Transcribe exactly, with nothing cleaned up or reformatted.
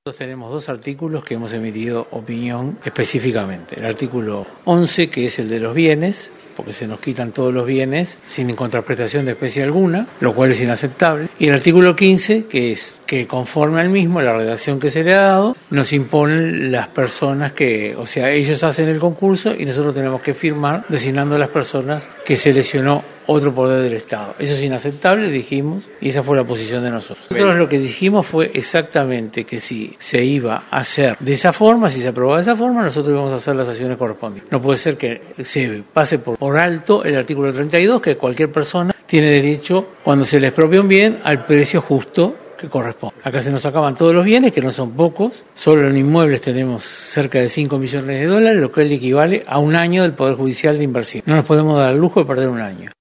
Nosotros tenemos dos artículos que hemos emitido opinión específicamente. El artículo once, que es el de los bienes, porque se nos quitan todos los bienes sin contraprestación de especie alguna, lo cual es inaceptable. Y el artículo quince, que es que conforme al mismo, la redacción que se le ha dado, nos imponen las personas que, o sea, ellos hacen el concurso y nosotros tenemos que firmar designando a las personas que seleccionó otro poder del Estado. Eso es inaceptable, dijimos, y esa fue la posición de nosotros. Nosotros lo que dijimos fue exactamente que si se iba a hacer de esa forma, si se aprobaba de esa forma, nosotros íbamos a hacer las acciones correspondientes. No puede ser que se pase por, por alto el artículo treinta y dos, que cualquier persona tiene derecho, cuando se le expropia un bien, al precio justo que corresponde. Acá se nos acaban todos los bienes, que no son pocos. Solo en inmuebles tenemos cerca de cinco millones de dólares, lo que equivale a un año del Poder Judicial de inversión. No nos podemos dar el lujo de perder un año.